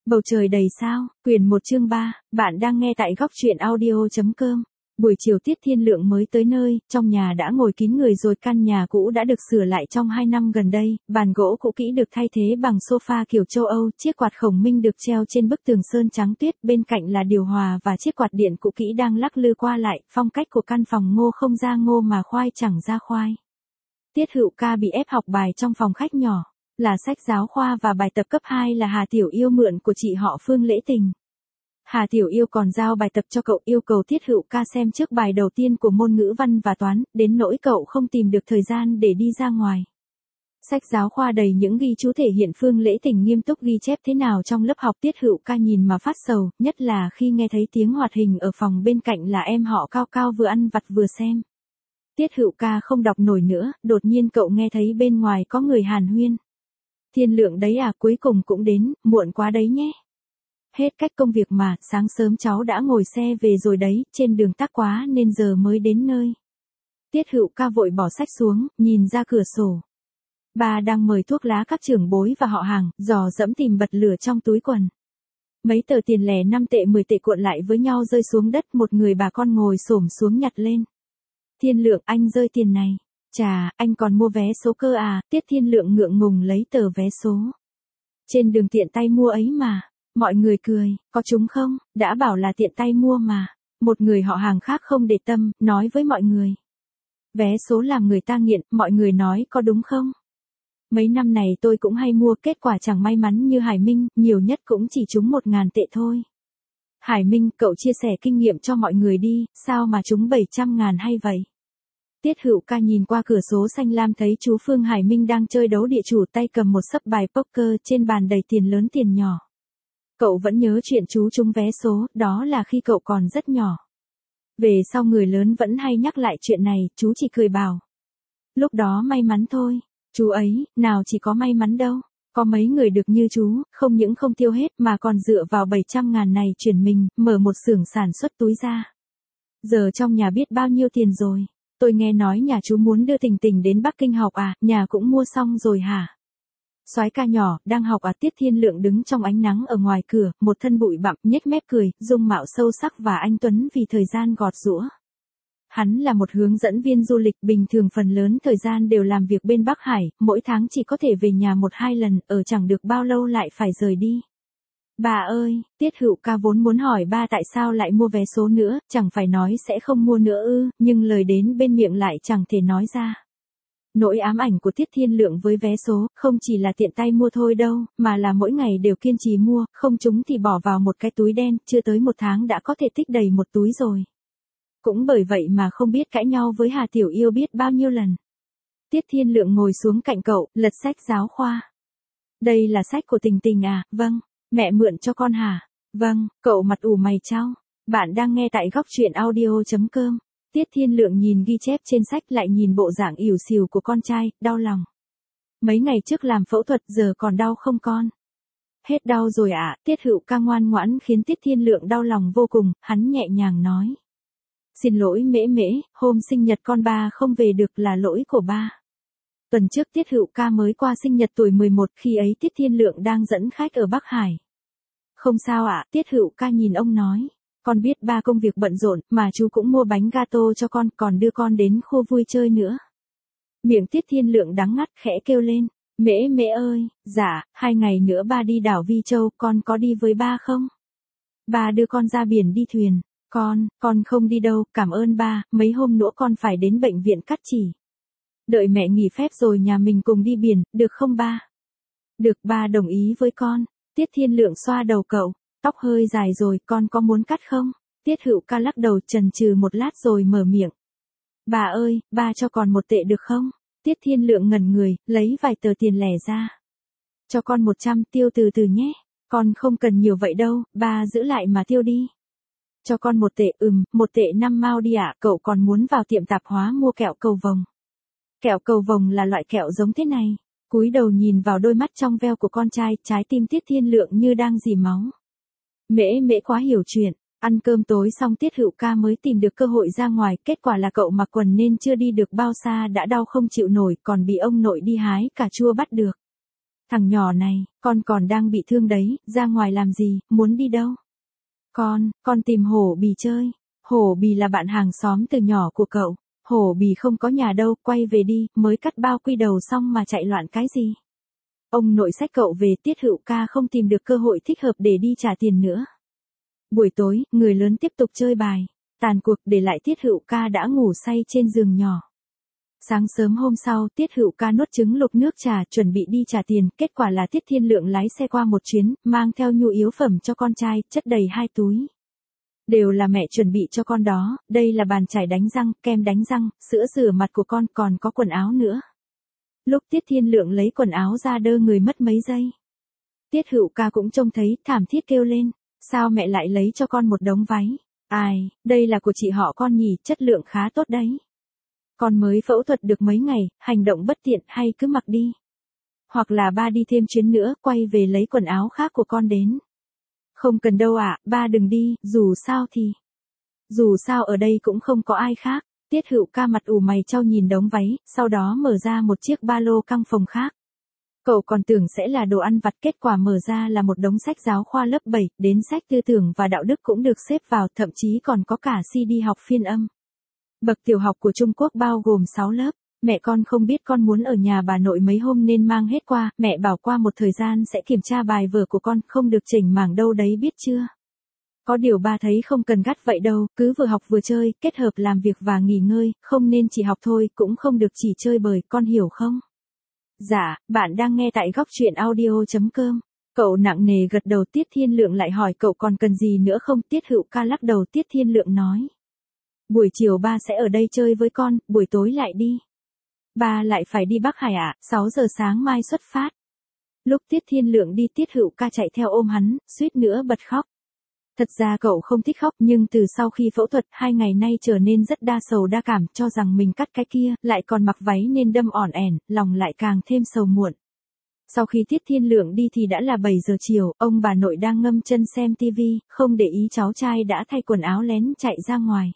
Bầu trời đầy sao, quyển 1 chương 3, bạn đang nghe tại góc truyện audio.com. Buổi chiều Tiết Thiên Lượng mới tới nơi, trong nhà đã ngồi kín người rồi, căn nhà cũ đã được sửa lại trong 2 năm gần đây, bàn gỗ cũ kỹ được thay thế bằng sofa kiểu châu Âu, chiếc quạt khổng minh được treo trên bức tường sơn trắng tuyết, bên cạnh là điều hòa và chiếc quạt điện cũ kỹ đang lắc lư qua lại, phong cách của căn phòng ngô không ra ngô mà khoai chẳng ra khoai. Tiết Hữu Ca bị ép học bài trong phòng khách nhỏ. Là sách giáo khoa và bài tập cấp 2 là Hà Tiểu Yêu mượn của chị họ Phương Lễ Tình. Hà Tiểu Yêu còn giao bài tập cho cậu, yêu cầu Tiết Hữu Ca xem trước bài đầu tiên của môn ngữ văn và toán, đến nỗi cậu không tìm được thời gian để đi ra ngoài. Sách giáo khoa đầy những ghi chú thể hiện Phương Lễ Tình nghiêm túc ghi chép thế nào trong lớp học. Tiết Hữu Ca nhìn mà phát sầu, nhất là khi nghe thấy tiếng hoạt hình ở phòng bên cạnh là em họ Cao Cao vừa ăn vặt vừa xem. Tiết Hữu Ca không đọc nổi nữa, đột nhiên cậu nghe thấy bên ngoài có người hàn huyên. Thiên Lượng đấy à, cuối cùng cũng đến, muộn quá đấy nhé. Hết cách công việc mà, sáng sớm cháu đã ngồi xe về rồi đấy, trên đường tắc quá nên giờ mới đến nơi. Tiết Hữu Ca vội bỏ sách xuống, nhìn ra cửa sổ. Bà đang mời thuốc lá các trưởng bối và họ hàng, dò dẫm tìm bật lửa trong túi quần. Mấy tờ tiền lẻ 5 tệ 10 tệ cuộn lại với nhau rơi xuống đất, một người bà con ngồi xổm xuống nhặt lên. Thiên Lượng, anh rơi tiền này. Chà, anh còn mua vé số cơ à? Tiết Thiên Lượng ngượng ngùng lấy tờ vé số. Trên đường tiện tay mua ấy mà. Mọi người cười, có trúng không? Đã bảo là tiện tay mua mà. Một người họ hàng khác không để tâm, nói với mọi người. Vé số làm người ta nghiện, mọi người nói có đúng không? Mấy năm này tôi cũng hay mua, kết quả chẳng may mắn như Hải Minh, nhiều nhất cũng chỉ trúng 1.000 tệ thôi. Hải Minh, cậu chia sẻ kinh nghiệm cho mọi người đi, sao mà trúng 700.000 hay vậy? Tiết Hữu Ca nhìn qua cửa sổ xanh lam thấy chú Phương Hải Minh đang chơi đấu địa chủ, tay cầm một sấp bài poker, trên bàn đầy tiền lớn tiền nhỏ. Cậu vẫn nhớ chuyện chú trúng vé số, đó là khi cậu còn rất nhỏ. Về sau người lớn vẫn hay nhắc lại chuyện này, chú chỉ cười bảo. Lúc đó may mắn thôi, chú ấy, nào chỉ có may mắn đâu. Có mấy người được như chú, không những không tiêu hết mà còn dựa vào 700.000 này chuyển mình, mở một xưởng sản xuất túi da. Giờ trong nhà biết bao nhiêu tiền rồi. Tôi nghe nói nhà chú muốn đưa Tình Tình đến Bắc Kinh học à, nhà cũng mua xong rồi hả? Soái ca nhỏ, đang học à? Tiết Thiên Lượng đứng trong ánh nắng ở ngoài cửa, một thân bụi bặm, nhếch mép cười, dung mạo sâu sắc và anh tuấn vì thời gian gọt giũa. Hắn là một hướng dẫn viên du lịch, bình thường phần lớn thời gian đều làm việc bên Bắc Hải, mỗi tháng chỉ có thể về nhà 1-2 lần, ở chẳng được bao lâu lại phải rời đi. Bà ơi, Tiết Hữu Ca vốn muốn hỏi ba tại sao lại mua vé số nữa, chẳng phải nói sẽ không mua nữa ư, nhưng lời đến bên miệng lại chẳng thể nói ra. Nỗi ám ảnh của Tiết Thiên Lượng với vé số, không chỉ là tiện tay mua thôi đâu, mà là mỗi ngày đều kiên trì mua, không trúng thì bỏ vào một cái túi đen, chưa tới 1 tháng đã có thể tích đầy một túi rồi. Cũng bởi vậy mà không biết cãi nhau với Hà Tiểu Yêu biết bao nhiêu lần. Tiết Thiên Lượng ngồi xuống cạnh cậu, lật sách giáo khoa. Đây là sách của Tình Tình à? Vâng. Mẹ mượn cho con hả? Vâng, cậu mặt ủ mày chau. Bạn đang nghe tại góc truyện audio.com. Tiết Thiên Lượng nhìn ghi chép trên sách lại nhìn bộ dạng ỉu xìu của con trai, đau lòng. Mấy ngày trước làm phẫu thuật giờ còn đau không con? Hết đau rồi ạ. Tiết Hữu Ca ngoan ngoãn khiến Tiết Thiên Lượng đau lòng vô cùng, hắn nhẹ nhàng nói. Xin lỗi Mễ Mễ, hôm sinh nhật con ba không về được là lỗi của ba. Tuần trước Tiết Hữu Ca mới qua sinh nhật tuổi 11, khi ấy Tiết Thiên Lượng đang dẫn khách ở Bắc Hải. Không sao ạ, Tiết Hữu Ca nhìn ông nói. Con biết ba công việc bận rộn, mà chú cũng mua bánh gato cho con, còn đưa con đến khu vui chơi nữa. Miệng Tiết Thiên Lượng đắng ngắt khẽ kêu lên. Mễ Mễ ơi, dạ, 2 ngày nữa ba đi đảo Vi Châu, con có đi với ba không? Ba đưa con ra biển đi thuyền. Con không đi đâu, cảm ơn ba, mấy hôm nữa con phải đến bệnh viện cắt chỉ. Đợi mẹ nghỉ phép rồi nhà mình cùng đi biển, được không ba? Được, ba đồng ý với con. Tiết Thiên Lượng xoa đầu cậu, tóc hơi dài rồi, con có muốn cắt không? Tiết Hữu Ca lắc đầu chần chừ một lát rồi mở miệng. Bà ơi, ba cho con 1 tệ được không? Tiết Thiên Lượng ngẩn người, lấy vài tờ tiền lẻ ra. Cho con 100, tiêu từ từ nhé. Con không cần nhiều vậy đâu, ba giữ lại mà tiêu đi. Cho con 1 tệ, 1 tệ 5 mao đi ạ. Cậu còn muốn vào tiệm tạp hóa mua kẹo cầu vồng. Kẹo cầu vồng là loại kẹo giống thế này. Cúi đầu nhìn vào đôi mắt trong veo của con trai, trái tim Tiết Thiên Lượng như đang rỉ máu. Mễ Mễ quá hiểu chuyện. Ăn cơm tối xong Tiết Hữu Ca mới tìm được cơ hội ra ngoài, kết quả là cậu mặc quần nên chưa đi được bao xa đã đau không chịu nổi, còn bị ông nội đi hái cà chua bắt được. Thằng nhỏ này, con còn đang bị thương đấy, ra ngoài làm gì, muốn đi đâu? Con tìm Hổ Bì chơi. Hổ Bì là bạn hàng xóm từ nhỏ của cậu. Hổ Bì không có nhà đâu, quay về đi, mới cắt bao quy đầu xong mà chạy loạn cái gì. Ông nội xách cậu về, Tiết Hữu Ca không tìm được cơ hội thích hợp để đi trả tiền nữa. Buổi tối, người lớn tiếp tục chơi bài. Tàn cuộc để lại Tiết Hữu Ca đã ngủ say trên giường nhỏ. Sáng sớm hôm sau, Tiết Hữu Ca nuốt trứng lục nước trà, chuẩn bị đi trả tiền, kết quả là Tiết Thiên Lượng lái xe qua một chuyến, mang theo nhu yếu phẩm cho con trai, chất đầy 2 túi. Đều là mẹ chuẩn bị cho con đó, đây là bàn chải đánh răng, kem đánh răng, sữa rửa mặt của con, còn có quần áo nữa. Lúc Tiết Thiên Lượng lấy quần áo ra đơ người mất mấy giây. Tiết Hữu Ca cũng trông thấy, thảm thiết kêu lên, sao mẹ lại lấy cho con một đống váy? Ai, đây là của chị họ con nhỉ, chất lượng khá tốt đấy. Con mới phẫu thuật được mấy ngày, hành động bất tiện, hay cứ mặc đi. Hoặc là ba đi thêm chuyến nữa, quay về lấy quần áo khác của con đến. Không cần đâu ạ, ba đừng đi, dù sao ở đây cũng không có ai khác. Tiết Hữu Ca mặt ủ mày chau nhìn đống váy, sau đó mở ra một chiếc ba lô căng phòng khác. Cậu còn tưởng sẽ là đồ ăn vặt, kết quả mở ra là một đống sách giáo khoa lớp 7, đến sách tư tưởng và đạo đức cũng được xếp vào, thậm chí còn có cả CD học phiên âm. Bậc tiểu học của Trung Quốc bao gồm 6 lớp. Mẹ con không biết con muốn ở nhà bà nội mấy hôm nên mang hết qua, mẹ bảo qua một thời gian sẽ kiểm tra bài vở của con, không được chỉnh mảng đâu đấy biết chưa? Có điều ba thấy không cần gắt vậy đâu, cứ vừa học vừa chơi, kết hợp làm việc và nghỉ ngơi, không nên chỉ học thôi, cũng không được chỉ chơi bời, con hiểu không? Dạ, bạn đang nghe tại góc truyện audio.com. Cậu nặng nề gật đầu. Tiết Thiên Lượng lại hỏi cậu còn cần gì nữa không? Tiết Hữu Ca lắc đầu. Tiết Thiên Lượng nói. Buổi chiều ba sẽ ở đây chơi với con, buổi tối lại đi. Ba lại phải đi Bắc Hải ạ, 6 giờ sáng mai xuất phát. Lúc Tiết Thiên Lượng đi, Tiết Hữu Ca chạy theo ôm hắn, suýt nữa bật khóc. Thật ra cậu không thích khóc, nhưng từ sau khi phẫu thuật 2 ngày nay trở nên rất đa sầu đa cảm, cho rằng mình cắt cái kia, lại còn mặc váy nên đâm ỏn ẻn, lòng lại càng thêm sầu muộn. Sau khi Tiết Thiên Lượng đi thì đã là 7 giờ chiều, ông bà nội đang ngâm chân xem tivi, không để ý cháu trai đã thay quần áo lén chạy ra ngoài.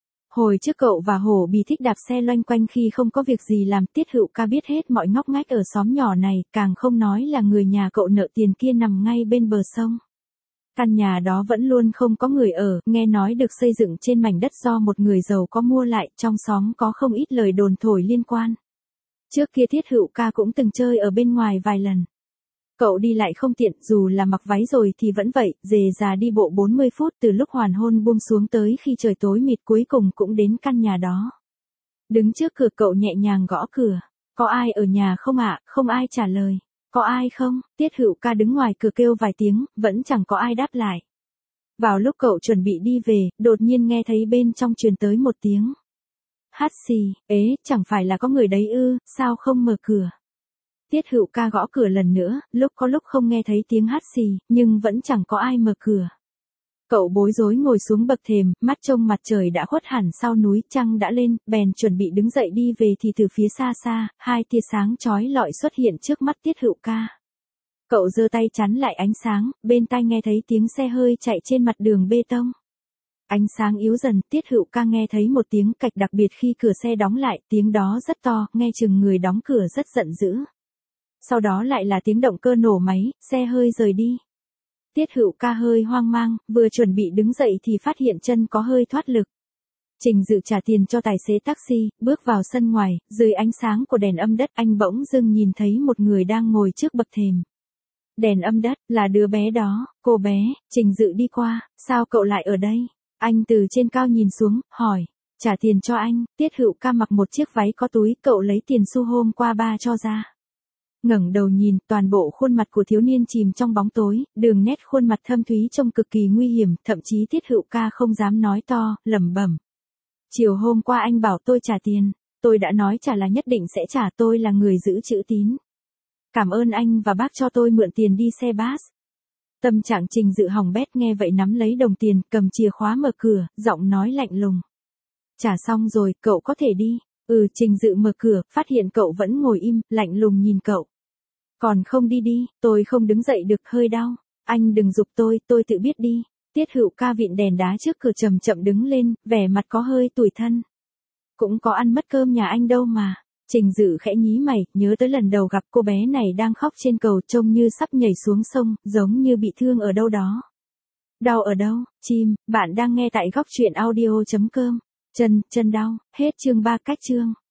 Hồi trước cậu và Hổ Bì thích đạp xe loanh quanh khi không có việc gì làm. Tiết Hữu Ca biết hết mọi ngóc ngách ở xóm nhỏ này, càng không nói là người nhà cậu nợ tiền kia nằm ngay bên bờ sông. Căn nhà đó vẫn luôn không có người ở, nghe nói được xây dựng trên mảnh đất do một người giàu có mua lại, trong xóm có không ít lời đồn thổi liên quan. Trước kia Tiết Hữu Ca cũng từng chơi ở bên ngoài vài lần. Cậu đi lại không tiện, dù là mặc váy rồi thì vẫn vậy, dề già đi bộ 40 phút từ lúc hoàng hôn buông xuống tới khi trời tối mịt, cuối cùng cũng đến căn nhà đó. Đứng trước cửa cậu nhẹ nhàng gõ cửa. Có ai ở nhà không ạ? Không ai trả lời. Có ai không? Tiết Hữu Ca đứng ngoài cửa kêu vài tiếng, vẫn chẳng có ai đáp lại. Vào lúc cậu chuẩn bị đi về, đột nhiên nghe thấy bên trong truyền tới một tiếng hắt xì. Ế, chẳng phải là có người đấy ư, sao không mở cửa? Tiết Hữu Ca gõ cửa lần nữa, có lúc không nghe thấy tiếng hắt xì, nhưng vẫn chẳng có ai mở cửa. Cậu bối rối ngồi xuống bậc thềm, mắt trông mặt trời đã khuất hẳn sau núi, trăng đã lên, bèn chuẩn bị đứng dậy đi về thì từ phía xa xa, 2 tia sáng chói lọi xuất hiện trước mắt Tiết Hữu Ca. Cậu giơ tay chắn lại ánh sáng, bên tai nghe thấy tiếng xe hơi chạy trên mặt đường bê tông. Ánh sáng yếu dần, Tiết Hữu Ca nghe thấy một tiếng cạch đặc biệt khi cửa xe đóng lại, tiếng đó rất to, nghe chừng người đóng cửa rất giận dữ. Sau đó lại là tiếng động cơ nổ máy, xe hơi rời đi. Tiết Hữu Ca hơi hoang mang, vừa chuẩn bị đứng dậy thì phát hiện chân có hơi thoát lực. Trình Dự trả tiền cho tài xế taxi, bước vào sân ngoài, dưới ánh sáng của đèn âm đất anh bỗng dưng nhìn thấy một người đang ngồi trước bậc thềm. Đèn âm đất, là đứa bé đó, cô bé. Trình Dự đi qua, sao cậu lại ở đây? Anh từ trên cao nhìn xuống, hỏi, trả tiền cho anh. Tiết Hữu Ca mặc một chiếc váy có túi, cậu lấy tiền xu hôm qua ba cho ra. Ngẩng đầu nhìn, toàn bộ khuôn mặt của thiếu niên chìm trong bóng tối, đường nét khuôn mặt thâm thúy trông cực kỳ nguy hiểm, thậm chí Tiết Hữu Ca không dám nói to, lẩm bẩm. Chiều hôm qua anh bảo tôi trả tiền, tôi đã nói trả là nhất định sẽ trả, tôi là người giữ chữ tín. Cảm ơn anh và bác cho tôi mượn tiền đi xe bus. Tâm trạng Trình Dự hỏng bét, nghe vậy nắm lấy đồng tiền, cầm chìa khóa mở cửa, giọng nói lạnh lùng. Trả xong rồi, cậu có thể đi. Trình Dự mở cửa, phát hiện cậu vẫn ngồi im, lạnh lùng nhìn cậu. Còn không đi đi, tôi không đứng dậy được, hơi đau. Anh đừng giục tôi tự biết đi. Tiết Hữu Ca vịn đèn đá trước cửa chậm chậm đứng lên, vẻ mặt có hơi tủi thân. Cũng có ăn mất cơm nhà anh đâu mà. Trình Dự khẽ nhí mày, nhớ tới lần đầu gặp cô bé này đang khóc trên cầu trông như sắp nhảy xuống sông, giống như bị thương ở đâu đó. Đau ở đâu, chim, bạn đang nghe tại góc truyện audio.com. Chân đau, hết chương 3 cách chương.